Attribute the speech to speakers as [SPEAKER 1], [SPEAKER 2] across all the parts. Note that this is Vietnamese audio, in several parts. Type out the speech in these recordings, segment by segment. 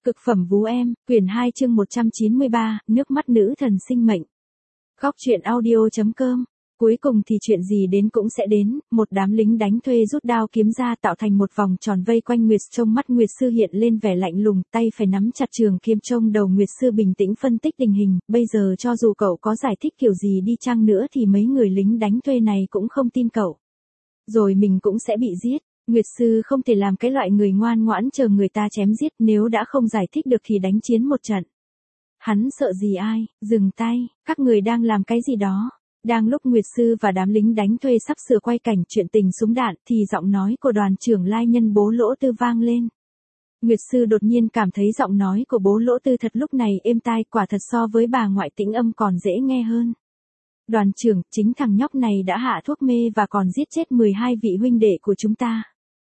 [SPEAKER 1] Cực phẩm vú em, quyển 2 chương 193, nước mắt nữ thần sinh mệnh. Góc truyện audio.com. Cuối cùng thì chuyện gì đến cũng sẽ đến, một đám lính đánh thuê rút đao kiếm ra tạo thành một vòng tròn vây quanh Nguyệt, trong mắt Nguyệt sư hiện lên vẻ lạnh lùng, tay phải nắm chặt trường kiếm trông đầu Nguyệt sư bình tĩnh phân tích tình hình, bây giờ cho dù cậu có giải thích kiểu gì đi chăng nữa thì mấy người lính đánh thuê này cũng không tin cậu. Rồi mình cũng sẽ bị giết. Nguyệt sư không thể làm cái loại người ngoan ngoãn chờ người ta chém giết, nếu đã không giải thích được thì đánh chiến một trận. Hắn sợ gì ai? Dừng tay, các người đang làm cái gì đó? Đang lúc Nguyệt sư và đám lính đánh thuê sắp sửa quay cảnh chuyện tình súng đạn thì giọng nói của đoàn trưởng Lai Nhân Bố Lỗ Tư vang lên. Nguyệt sư đột nhiên cảm thấy giọng nói của Bố Lỗ Tư thật lúc này êm tai, quả thật so với bà ngoại tĩnh âm còn dễ nghe hơn. Đoàn trưởng, chính thằng nhóc này đã hạ thuốc mê và còn giết chết 12 vị huynh đệ của chúng ta.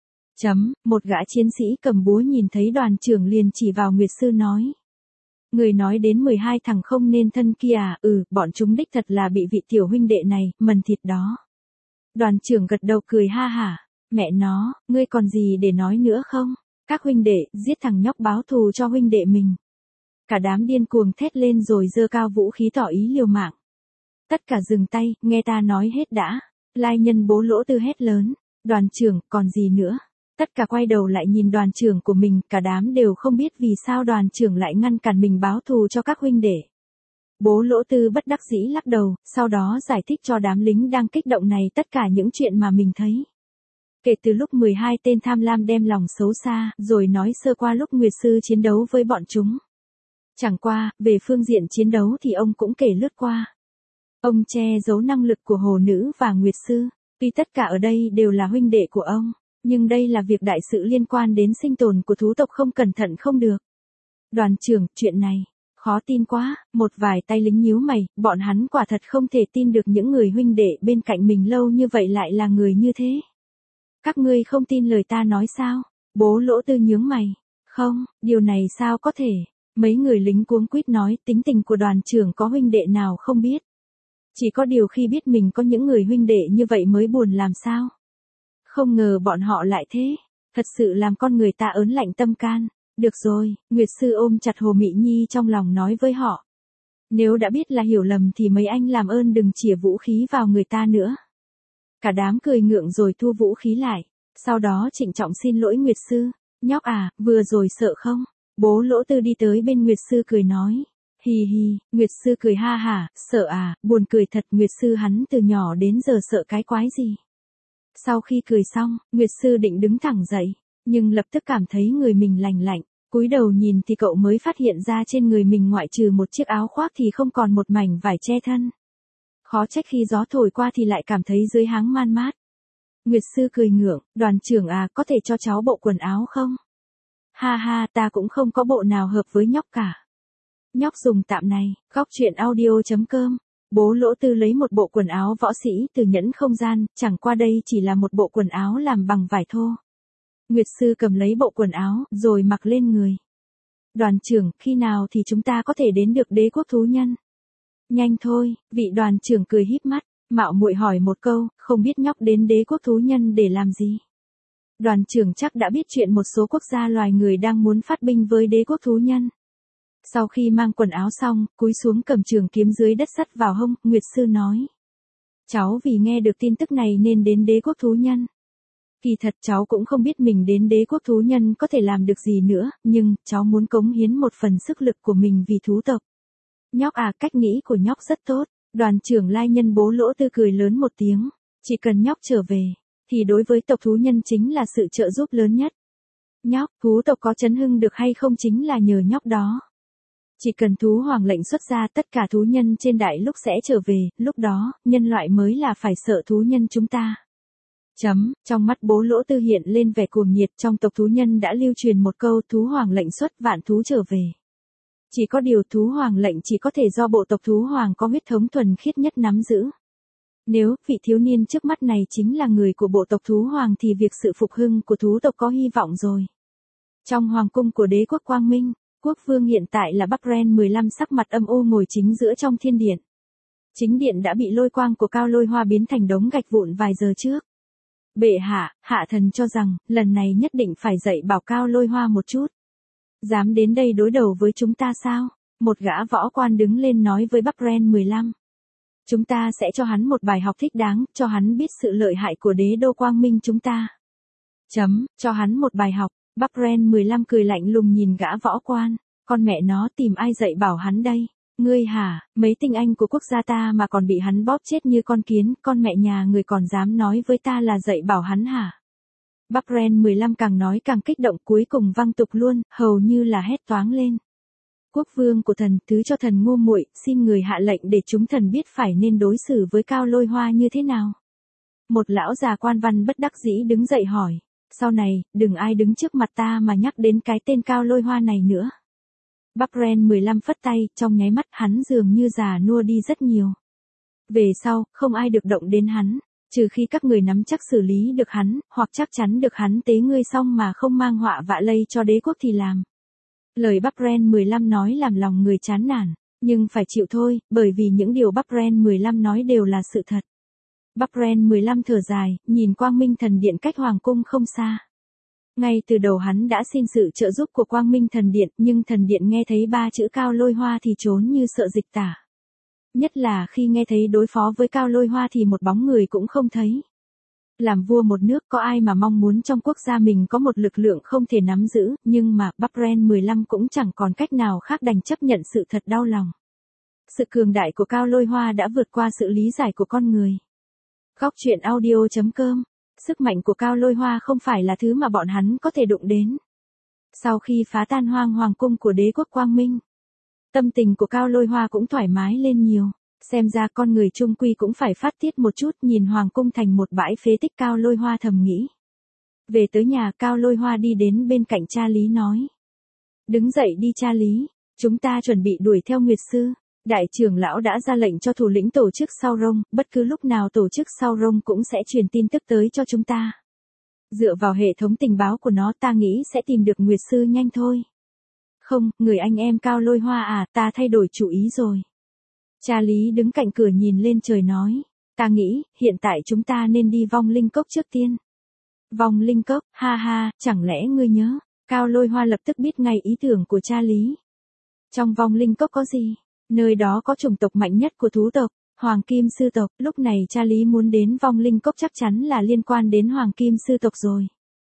[SPEAKER 1] Một gã chiến sĩ cầm búa nhìn thấy đoàn trưởng liền chỉ vào Nguyệt sư nói. Người nói đến 12 thằng không nên thân kia à? Bọn chúng đích thật là bị vị tiểu huynh đệ này, mần thịt đó. Đoàn trưởng gật đầu cười ha hả. Mẹ nó, ngươi còn gì để nói nữa không? Các huynh đệ, giết thằng nhóc báo thù cho huynh đệ mình. Cả đám điên cuồng thét lên rồi giơ cao vũ khí tỏ ý liều mạng. Tất cả dừng tay, nghe ta nói hết đã. Lai Nhân Bố Lỗ Tư hét lớn. Đoàn trưởng, còn gì nữa? Tất cả quay đầu lại nhìn đoàn trưởng của mình, cả đám đều không biết vì sao đoàn trưởng lại ngăn cản mình báo thù cho các huynh đệ. Bố Lỗ Tư bất đắc dĩ lắc đầu, sau đó giải thích cho đám lính đang kích động này tất cả những chuyện mà mình thấy. Kể từ lúc 12 tên tham lam đem lòng xấu xa, rồi nói sơ qua lúc Nguyệt sư chiến đấu với bọn chúng. Chẳng qua, về phương diện chiến đấu thì ông cũng kể lướt qua. Ông che giấu năng lực của hồ nữ và Nguyệt sư, tuy tất cả ở đây đều là huynh đệ của ông. Nhưng đây là việc đại sự liên quan đến sinh tồn của thú tộc, không cẩn thận không được. Đoàn trưởng, chuyện này, khó tin quá, một vài tay lính nhíu mày, bọn hắn quả thật không thể tin được những người huynh đệ bên cạnh mình lâu như vậy lại là người như thế. Các ngươi không tin lời ta nói sao? Bố Lỗ Tư nhướng mày. Không, điều này sao có thể? Mấy người lính cuống quýt nói, tính tình của đoàn trưởng có huynh đệ nào không biết. Chỉ có điều khi biết mình có những người huynh đệ như vậy mới buồn làm sao? Không ngờ bọn họ lại thế, thật sự làm con người ta ớn lạnh tâm can. Được rồi, Nguyệt sư ôm chặt Hồ Mị Nhi trong lòng nói với họ. Nếu đã biết là hiểu lầm thì mấy anh làm ơn đừng chĩa vũ khí vào người ta nữa. Cả đám cười ngượng rồi thu vũ khí lại, sau đó trịnh trọng xin lỗi Nguyệt sư. Nhóc à, vừa rồi sợ không? Bố Lỗ Tư đi tới bên Nguyệt sư cười nói. Hì hì, Nguyệt sư cười ha hả, sợ à, buồn cười thật. Nguyệt sư hắn từ nhỏ đến giờ sợ cái quái gì? Sau khi cười xong, Nguyệt sư định đứng thẳng dậy, nhưng lập tức cảm thấy người mình lành lạnh, cúi đầu nhìn thì cậu mới phát hiện ra trên người mình ngoại trừ một chiếc áo khoác thì không còn một mảnh vải che thân. Khó trách khi gió thổi qua thì lại cảm thấy dưới háng man mát. Nguyệt sư cười ngượng, đoàn trưởng à, có thể cho cháu bộ quần áo không? Ha ha, ta cũng không có bộ nào hợp với nhóc cả. Nhóc dùng tạm này, góc truyện audio.com. Bố Lỗ Tư lấy một bộ quần áo võ sĩ từ nhẫn không gian, chẳng qua đây chỉ là một bộ quần áo làm bằng vải thô. Nguyệt sư cầm lấy bộ quần áo, rồi mặc lên người. Đoàn trưởng, khi nào thì chúng ta có thể đến được đế quốc thú nhân? Nhanh thôi, vị đoàn trưởng cười híp mắt, mạo muội hỏi một câu, không biết nhóc đến đế quốc thú nhân để làm gì? Đoàn trưởng chắc đã biết chuyện một số quốc gia loài người đang muốn phát binh với đế quốc thú nhân. Sau khi mang quần áo xong, cúi xuống cầm trường kiếm dưới đất sắt vào hông, Nguyệt sư nói. Cháu vì nghe được tin tức này nên đến đế quốc thú nhân. Kỳ thật cháu cũng không biết mình đến đế quốc thú nhân có thể làm được gì nữa, nhưng, cháu muốn cống hiến một phần sức lực của mình vì thú tộc. Nhóc à, cách nghĩ của nhóc rất tốt. Đoàn trưởng Lai Nhân Bố Lỗ Tư cười lớn một tiếng. Chỉ cần nhóc trở về, thì đối với tộc thú nhân chính là sự trợ giúp lớn nhất. Nhóc, thú tộc có chấn hưng được hay không chính là nhờ nhóc đó. Chỉ cần thú hoàng lệnh xuất ra tất cả thú nhân trên đại lục sẽ trở về, lúc đó, nhân loại mới là phải sợ thú nhân chúng ta. Trong mắt Bố Lỗ Tư hiện lên vẻ cuồng nhiệt, trong tộc thú nhân đã lưu truyền một câu thú hoàng lệnh xuất vạn thú trở về. Chỉ có điều thú hoàng lệnh chỉ có thể do bộ tộc thú hoàng có huyết thống thuần khiết nhất nắm giữ. Nếu vị thiếu niên trước mắt này chính là người của bộ tộc thú hoàng thì việc sự phục hưng của thú tộc có hy vọng rồi. Trong hoàng cung của đế quốc Quang Minh, quốc vương hiện tại là Bắc Ren 15 sắc mặt âm u ngồi chính giữa trong thiên điện. Chính điện đã bị lôi quang của Cao Lôi Hoa biến thành đống gạch vụn vài giờ trước. Bệ hạ, hạ thần cho rằng, lần này nhất định phải dạy bảo Cao Lôi Hoa một chút. Dám đến đây đối đầu với chúng ta sao? Một gã võ quan đứng lên nói với Bắc Ren 15. Chúng ta sẽ cho hắn một bài học thích đáng, cho hắn biết sự lợi hại của đế đô quang minh chúng ta. Cho hắn một bài học. Bắc Ren 15 cười lạnh lùng nhìn gã võ quan. Con mẹ nó tìm ai dạy bảo hắn đây? Ngươi hả, mấy tinh anh của quốc gia ta mà còn bị hắn bóp chết như con kiến, con mẹ nhà người còn dám nói với ta là dạy bảo hắn hả? Bắc Ren 15 càng nói càng kích động, cuối cùng văng tục luôn, hầu như là hét toáng lên. Quốc vương của thần, thứ cho thần ngu muội, xin người hạ lệnh để chúng thần biết phải nên đối xử với Cao Lôi Hoa như thế nào. Một lão già quan văn bất đắc dĩ đứng dậy hỏi, sau này, đừng ai đứng trước mặt ta mà nhắc đến cái tên Cao Lôi Hoa này nữa. Bắc Ren 15 phất tay, trong nháy mắt hắn dường như già nua đi rất nhiều. Về sau, không ai được động đến hắn, trừ khi các người nắm chắc xử lý được hắn, hoặc chắc chắn được hắn tế ngươi xong mà không mang họa vạ lây cho đế quốc thì làm. Lời Bắc Ren 15 nói làm lòng người chán nản, nhưng phải chịu thôi, bởi vì những điều Bắc Ren 15 nói đều là sự thật. Bắc Ren 15 thở dài, nhìn Quang Minh Thần Điện cách Hoàng Cung không xa. Ngay từ đầu hắn đã xin sự trợ giúp của Quang Minh Thần Điện, nhưng Thần Điện nghe thấy ba chữ Cao Lôi Hoa thì trốn như sợ dịch tả. Nhất là khi nghe thấy đối phó với Cao Lôi Hoa thì một bóng người cũng không thấy. Làm vua một nước có ai mà mong muốn trong quốc gia mình có một lực lượng không thể nắm giữ, nhưng mà Bắc Ren 15 cũng chẳng còn cách nào khác đành chấp nhận sự thật đau lòng. Sự cường đại của Cao Lôi Hoa đã vượt qua sự lý giải của con người. Góc truyện audio.com. Sức mạnh của Cao Lôi Hoa không phải là thứ mà bọn hắn có thể đụng đến. Sau khi phá tan hoàng cung của đế quốc Quang Minh, tâm tình của Cao Lôi Hoa cũng thoải mái lên nhiều. Xem ra con người chung quy cũng phải phát tiết một chút, nhìn hoàng cung thành một bãi phế tích, Cao Lôi Hoa thầm nghĩ. Về tới nhà, Cao Lôi Hoa đi đến bên cạnh cha Lý nói. Đứng dậy đi cha Lý, chúng ta chuẩn bị đuổi theo Nguyệt Sư. Đại trưởng lão đã ra lệnh cho thủ lĩnh tổ chức Sao Rông, bất cứ lúc nào tổ chức Sao Rông cũng sẽ truyền tin tức tới cho chúng ta. Dựa vào hệ thống tình báo của nó ta nghĩ sẽ tìm được Nguyệt Sư nhanh thôi. Không, người anh em Cao Lôi Hoa à, ta thay đổi chủ ý rồi. Cha Lý đứng cạnh cửa nhìn lên trời nói, ta nghĩ, hiện tại chúng ta nên đi Vong Linh Cốc trước tiên. Vong Linh Cốc, ha ha, chẳng lẽ ngươi nhớ? Cao Lôi Hoa lập tức biết ngay ý tưởng của cha Lý. Trong Vong Linh Cốc có gì? Nơi đó có chủng tộc mạnh nhất của thú tộc, Hoàng Kim Sư tộc. Lúc này cha Lý muốn đến Vong Linh Cốc chắc chắn là liên quan đến Hoàng Kim Sư tộc rồi.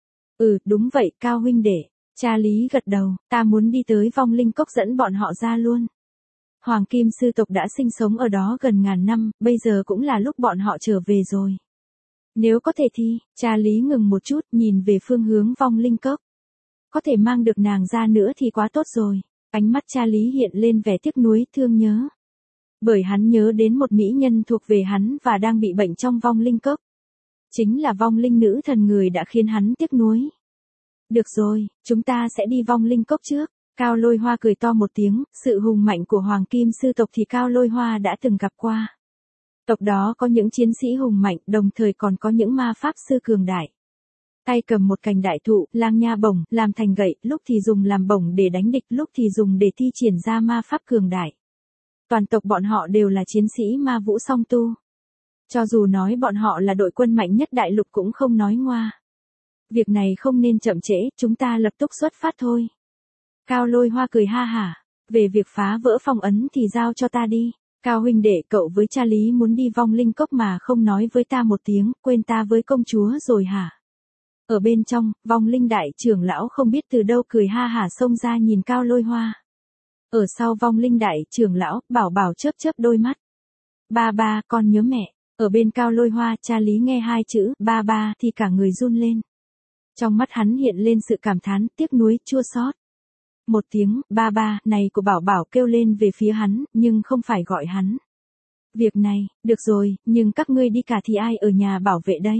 [SPEAKER 1] Ừ, đúng vậy, Cao huynh đệ. Cha Lý gật đầu, ta muốn đi tới Vong Linh Cốc dẫn bọn họ ra luôn. Hoàng Kim Sư tộc đã sinh sống ở đó gần ngàn năm, bây giờ cũng là lúc bọn họ trở về rồi. Nếu có thể thì, cha Lý ngừng một chút, nhìn về phương hướng Vong Linh Cốc. Có thể mang được nàng ra nữa thì quá tốt rồi. Ánh mắt cha Lý hiện lên vẻ tiếc nuối, thương nhớ. Bởi hắn nhớ đến một mỹ nhân thuộc về hắn và đang bị bệnh trong Vong Linh Cốc. Chính là Vong Linh nữ thần người đã khiến hắn tiếc nuối. Được rồi, chúng ta sẽ đi Vong Linh Cốc trước. Cao Lôi Hoa cười to một tiếng, sự hùng mạnh của Hoàng Kim Sư tộc thì Cao Lôi Hoa đã từng gặp qua. Tộc đó có những chiến sĩ hùng mạnh, đồng thời còn có những ma pháp sư cường đại. Tay cầm một cành đại thụ, lang nha bổng, làm thành gậy, lúc thì dùng làm bổng để đánh địch, lúc thì dùng để thi triển ra ma pháp cường đại. Toàn tộc bọn họ đều là chiến sĩ ma vũ song tu. Cho dù nói bọn họ là đội quân mạnh nhất đại lục cũng không nói ngoa. Việc này không nên chậm trễ, chúng ta lập tức xuất phát thôi. Cao Lôi Hoa cười ha hả, về việc phá vỡ phong ấn thì giao cho ta đi. Cao huynh đệ, cậu với cha Lý muốn đi Vong Linh Cốc mà không nói với ta một tiếng, quên ta với công chúa rồi hả? Ở bên trong, Vong Linh đại trưởng lão không biết từ đâu cười ha hả xông ra nhìn Cao Lôi Hoa. Ở sau Vong Linh đại trưởng lão, Bảo Bảo chớp chớp đôi mắt. Ba ba, con nhớ mẹ. Ở bên Cao Lôi Hoa, cha Lý nghe hai chữ ba ba thì cả người run lên. Trong mắt hắn hiện lên sự cảm thán, tiếc nuối, chua xót. Một tiếng ba ba này của Bảo Bảo kêu lên về phía hắn, nhưng không phải gọi hắn. Việc này, được rồi, nhưng các ngươi đi cả thì ai ở nhà bảo vệ đây?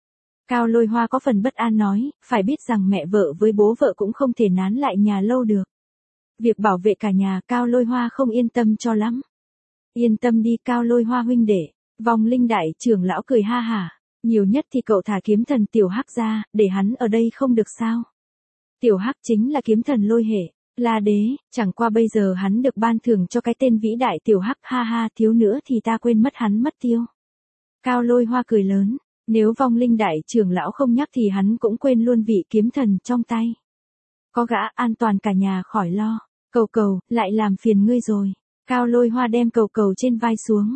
[SPEAKER 1] Cao Lôi Hoa có phần bất an nói, phải biết rằng mẹ vợ với bố vợ cũng không thể nán lại nhà lâu được. Việc bảo vệ cả nhà Cao Lôi Hoa không yên tâm cho lắm. Yên tâm đi Cao Lôi Hoa huynh đệ. Vong Linh đại trưởng lão cười ha hả. Nhiều nhất thì cậu thả kiếm thần Tiểu Hắc ra, để hắn ở đây không được sao? Tiểu Hắc chính là kiếm thần Lôi hệ, La Đế, chẳng qua bây giờ hắn được ban thưởng cho cái tên vĩ đại Tiểu Hắc, ha ha, thiếu nữa thì ta quên mất hắn mất tiêu. Cao Lôi Hoa cười lớn, nếu Vong Linh đại trưởng lão không nhắc thì hắn cũng quên luôn vị kiếm thần trong tay. Có gã an toàn cả nhà khỏi lo. Cầu cầu, lại làm phiền ngươi rồi. Cao Lôi Hoa đem cầu cầu trên vai xuống.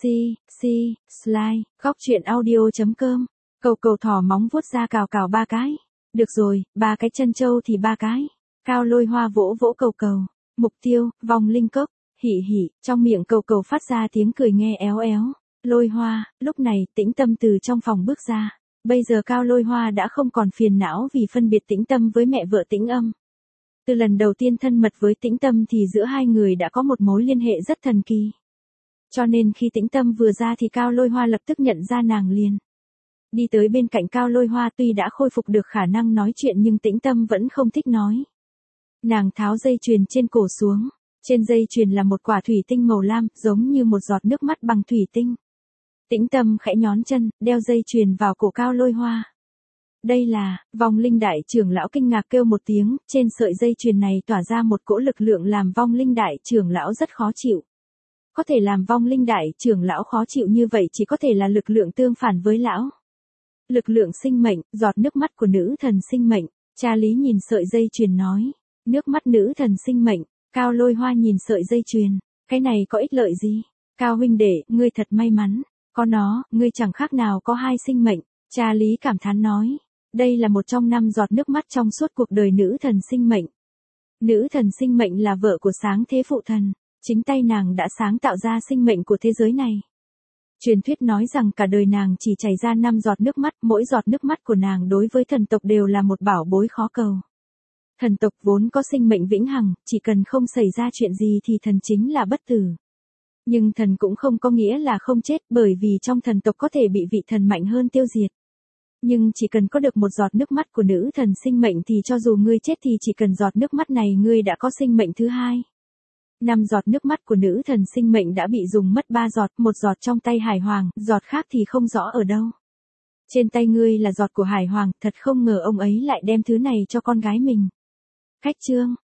[SPEAKER 1] Slide, góc truyện audio.com. Cầu cầu thỏ móng vuốt ra cào cào 3 cái. Được rồi, 3 cái chân trâu thì 3 cái. Cao Lôi Hoa vỗ vỗ cầu cầu. Mục tiêu, vòng linh cốc. Hỉ hỉ, trong miệng cầu cầu phát ra tiếng cười nghe éo éo. Lôi Hoa, lúc này Tĩnh Tâm từ trong phòng bước ra. Bây giờ Cao Lôi Hoa đã không còn phiền não vì phân biệt Tĩnh Tâm với mẹ vợ Tĩnh Âm. Từ lần đầu tiên thân mật với Tĩnh Tâm thì giữa hai người đã có một mối liên hệ rất thần kỳ. Cho nên khi Tĩnh Tâm vừa ra thì Cao Lôi Hoa lập tức nhận ra nàng liền. Đi tới bên cạnh Cao Lôi Hoa tuy đã khôi phục được khả năng nói chuyện nhưng Tĩnh Tâm vẫn không thích nói. Nàng tháo dây chuyền trên cổ xuống. Trên dây chuyền là một quả thủy tinh màu lam, giống như một giọt nước mắt bằng thủy tinh. Tĩnh Tâm khẽ nhón chân, đeo dây chuyền vào cổ Cao Lôi Hoa. Đây là, vong linh đại trưởng lão kinh ngạc kêu một tiếng, trên sợi dây chuyền này tỏa ra một cỗ lực lượng làm vong linh đại trưởng lão rất khó chịu. Có thể làm vong linh đại trưởng lão khó chịu như vậy chỉ có thể là lực lượng tương phản với lão. Lực lượng sinh mệnh, giọt nước mắt của nữ thần sinh mệnh. Cha Lý nhìn sợi dây chuyền nói. Nước mắt nữ thần sinh mệnh. Cao Lôi Hoa nhìn sợi dây chuyền. Cái này có ích lợi gì? Cao huynh đệ, ngươi thật may mắn. Có nó, ngươi chẳng khác nào có 2 sinh mệnh. Cha Lý cảm thán nói. Đây là một trong 5 giọt nước mắt trong suốt cuộc đời nữ thần sinh mệnh. Nữ thần sinh mệnh là vợ của sáng thế phụ thần. Chính tay nàng đã sáng tạo ra sinh mệnh của thế giới này. Truyền thuyết nói rằng cả đời nàng chỉ chảy ra 5 giọt nước mắt, mỗi giọt nước mắt của nàng đối với thần tộc đều là một bảo bối khó cầu. Thần tộc vốn có sinh mệnh vĩnh hằng, chỉ cần không xảy ra chuyện gì thì thần chính là bất tử. Nhưng thần cũng không có nghĩa là không chết, bởi vì trong thần tộc có thể bị vị thần mạnh hơn tiêu diệt. Nhưng chỉ cần có được một giọt nước mắt của nữ thần sinh mệnh thì cho dù ngươi chết thì chỉ cần giọt nước mắt này ngươi đã có sinh mệnh thứ 2. 5 giọt nước mắt của nữ thần sinh mệnh đã bị dùng mất 3 giọt, một giọt trong tay Hải Hoàng, giọt khác thì không rõ ở đâu. Trên tay ngươi là giọt của Hải Hoàng, thật không ngờ ông ấy lại đem thứ này cho con gái mình. Khách chương